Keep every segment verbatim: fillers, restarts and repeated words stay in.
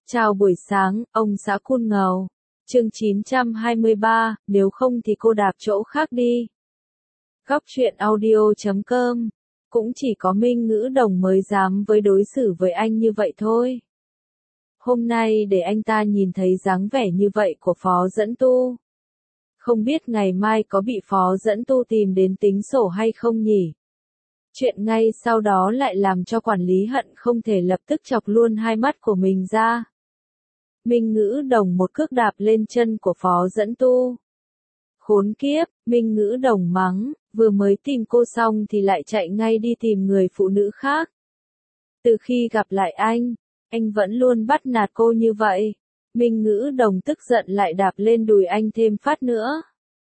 Chào buổi sáng, ông xã Cun Ngầu. Chương chín trăm hai mươi ba, nếu không thì cô đạp chỗ khác đi. Góc truyện audio chấm com. Cũng chỉ có Minh Ngữ Đồng mới dám với đối xử với anh như vậy thôi. Hôm nay để anh ta nhìn thấy dáng vẻ như vậy của Phó Dẫn Tu. Không biết ngày mai có bị Phó Dẫn Tu tìm đến tính sổ hay không nhỉ? Chuyện ngay sau đó lại làm cho quản lý hận không thể lập tức chọc luôn hai mắt của mình ra. Minh Ngữ Đồng một cước đạp lên chân của Phó Dẫn Tu. Khốn kiếp, Minh Ngữ Đồng mắng, vừa mới tìm cô xong thì lại chạy ngay đi tìm người phụ nữ khác. Từ khi gặp lại anh, anh vẫn luôn bắt nạt cô như vậy. Minh Ngữ Đồng tức giận lại đạp lên đùi anh thêm phát nữa.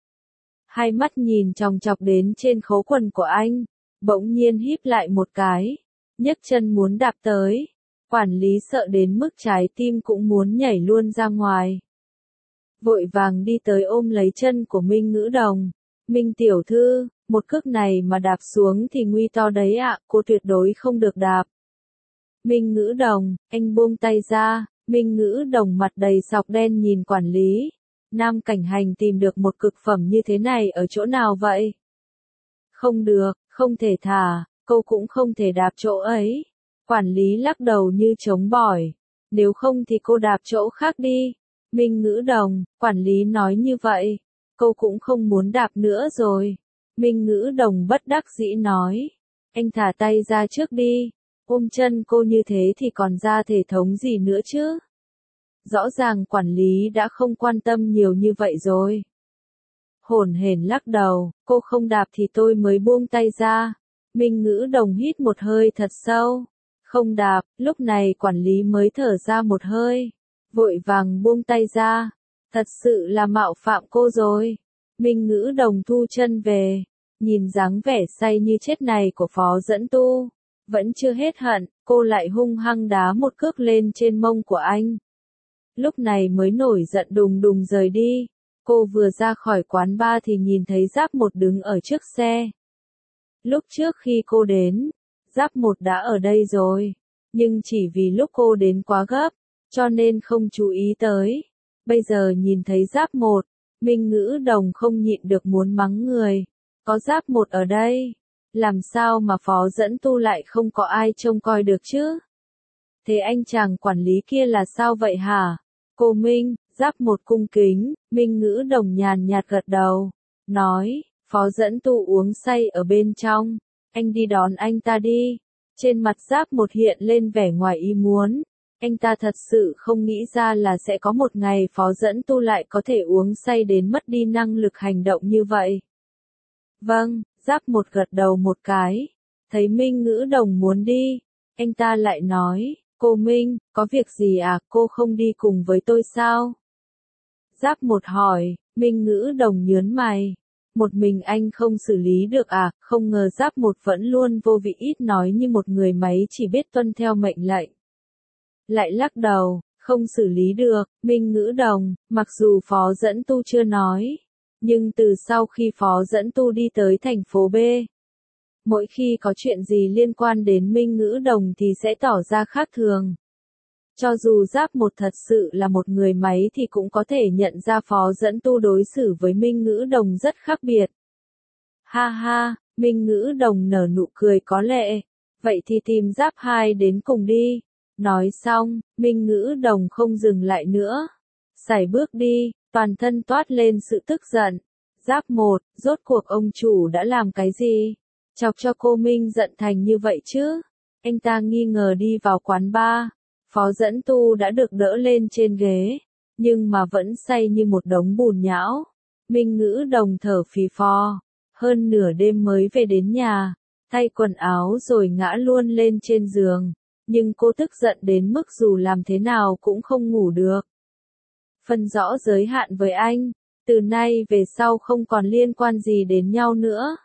Hai mắt nhìn chòng chọc đến trên khố quần của anh, bỗng nhiên híp lại một cái, nhấc chân muốn đạp tới. Quản lý sợ đến mức trái tim cũng muốn nhảy luôn ra ngoài. Vội vàng đi tới ôm lấy chân của Minh Ngữ Đồng. Minh tiểu thư, một cước này mà đạp xuống thì nguy to đấy ạ, cô tuyệt đối không được đạp. Minh Ngữ Đồng, anh buông tay ra. Minh Ngữ Đồng mặt đầy sọc đen nhìn quản lý. Nam Cảnh Hành tìm được một cực phẩm như thế này ở chỗ nào vậy? Không được, không thể thả, cô cũng không thể đạp chỗ ấy. Quản lý lắc đầu như chống bỏi. Nếu không thì cô đạp chỗ khác đi. Minh Ngữ Đồng, quản lý nói như vậy. Cô cũng không muốn đạp nữa rồi. Minh Ngữ Đồng bất đắc dĩ nói. Anh thả tay ra trước đi. Ôm chân cô như thế thì còn ra thể thống gì nữa chứ? Rõ ràng quản lý đã không quan tâm nhiều như vậy rồi. Hổn hển lắc đầu, cô không đạp thì tôi mới buông tay ra. Minh Ngữ Đồng hít một hơi thật sâu. Không đạp, lúc này quản lý mới thở ra một hơi. Vội vàng buông tay ra. Thật sự là mạo phạm cô rồi. Minh Ngữ Đồng thu chân về. Nhìn dáng vẻ say như chết này của Phó Dẫn Tu. Vẫn chưa hết hận, cô lại hung hăng đá một cước lên trên mông của anh. Lúc này mới nổi giận đùng đùng rời đi. Cô vừa ra khỏi quán bar thì nhìn thấy Giáp Một đứng ở trước xe. Lúc trước khi cô đến, Giáp Một đã ở đây rồi. Nhưng chỉ vì lúc cô đến quá gấp, cho nên không chú ý tới. Bây giờ nhìn thấy Giáp Một, Minh Ngữ Đồng không nhịn được muốn mắng người. Có Giáp Một ở đây, làm sao mà Phó Dẫn Tu lại không có ai trông coi được chứ? Thế anh chàng quản lý kia là sao vậy hả? Cô Minh, Giáp Một cung kính. Minh Ngữ Đồng nhàn nhạt gật đầu, nói, Phó Dẫn Tu uống say ở bên trong, anh đi đón anh ta đi. Trên mặt Giáp Một hiện lên vẻ ngoài ý muốn. Anh ta thật sự không nghĩ ra là sẽ có một ngày Phó Dẫn Tu lại có thể uống say đến mất đi năng lực hành động như vậy. Vâng, Giáp Một gật đầu một cái. Thấy Minh Ngữ Đồng muốn đi, anh ta lại nói, cô Minh, có việc gì à, cô không đi cùng với tôi sao? Giáp Một hỏi. Minh Ngữ Đồng nhớn mày. Một mình anh không xử lý được à? Không ngờ Giáp Một vẫn luôn vô vị ít nói như một người máy chỉ biết tuân theo mệnh lệnh. Lại lắc đầu, không xử lý được. Minh Ngữ Đồng, mặc dù Phó Dẫn Tu chưa nói, nhưng từ sau khi Phó Dẫn Tu đi tới thành phố B, mỗi khi có chuyện gì liên quan đến Minh Ngữ Đồng thì sẽ tỏ ra khác thường. Cho dù Giáp Một thật sự là một người máy thì cũng có thể nhận ra Phó Dẫn Tu đối xử với Minh Ngữ Đồng rất khác biệt. Ha ha, Minh Ngữ Đồng nở nụ cười có lệ. Vậy thì tìm Giáp Hai đến cùng đi. Nói xong, Minh Ngữ Đồng không dừng lại nữa. Sải bước đi, toàn thân toát lên sự tức giận. Giáp Một, rốt cuộc ông chủ đã làm cái gì? Chọc cho cô Minh giận thành như vậy chứ? Anh ta nghi ngờ đi vào quán bar. Phó Dẫn Tu đã được đỡ lên trên ghế, nhưng mà vẫn say như một đống bùn nhão. Minh Ngữ Đồng thở phì phò, hơn nửa đêm mới về đến nhà, thay quần áo rồi ngã luôn lên trên giường. Nhưng cô tức giận đến mức dù làm thế nào cũng không ngủ được. Phân rõ giới hạn với anh, từ nay về sau không còn liên quan gì đến nhau nữa.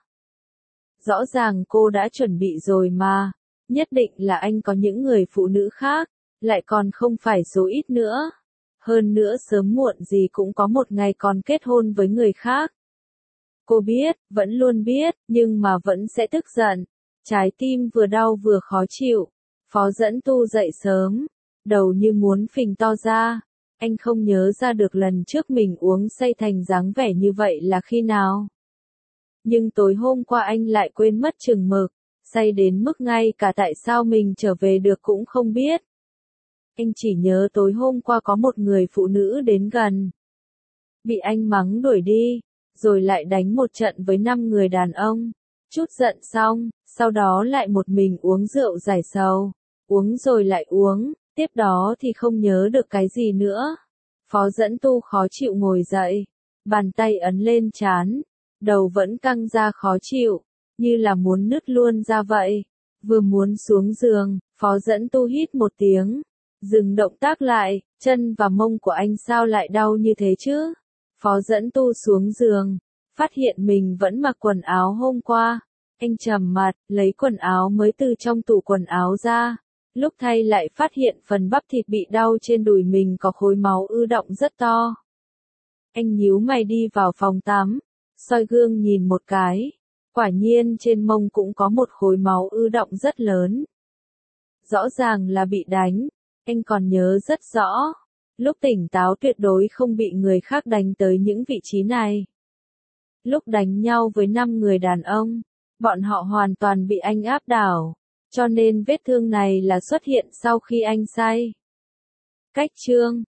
Rõ ràng cô đã chuẩn bị rồi mà, nhất định là anh có những người phụ nữ khác. Lại còn không phải số ít nữa. Hơn nữa sớm muộn gì cũng có một ngày còn kết hôn với người khác. Cô biết, vẫn luôn biết, nhưng mà vẫn sẽ tức giận. Trái tim vừa đau vừa khó chịu. Phó Dẫn Tu dậy sớm, đầu như muốn phình to ra. Anh không nhớ ra được lần trước mình uống say thành dáng vẻ như vậy là khi nào. Nhưng tối hôm qua anh lại quên mất chừng mực, say đến mức ngay cả tại sao mình trở về được cũng không biết. Anh chỉ nhớ tối hôm qua có một người phụ nữ đến gần. Bị anh mắng đuổi đi, rồi lại đánh một trận với năm người đàn ông. Chút giận xong, sau đó lại một mình uống rượu giải sầu. Uống rồi lại uống, tiếp đó thì không nhớ được cái gì nữa. Phó Dẫn Tu khó chịu ngồi dậy, bàn tay ấn lên trán, đầu vẫn căng ra khó chịu, như là muốn nứt luôn ra vậy. Vừa muốn xuống giường, Phó Dẫn Tu hít một tiếng, dừng động tác lại, chân và mông của anh sao lại đau như thế chứ? Phó Dẫn Tu xuống giường, phát hiện mình vẫn mặc quần áo hôm qua. Anh trầm mặt, lấy quần áo mới từ trong tủ quần áo ra. Lúc thay lại phát hiện phần bắp thịt bị đau trên đùi mình có khối máu ư động rất to. Anh nhíu mày đi vào phòng tắm, soi gương nhìn một cái. Quả nhiên trên mông cũng có một khối máu ư động rất lớn. Rõ ràng là bị đánh, anh còn nhớ rất rõ. Lúc tỉnh táo tuyệt đối không bị người khác đánh tới những vị trí này. Lúc đánh nhau với năm người đàn ông, bọn họ hoàn toàn bị anh áp đảo, cho nên vết thương này là xuất hiện sau khi anh say. Cách chương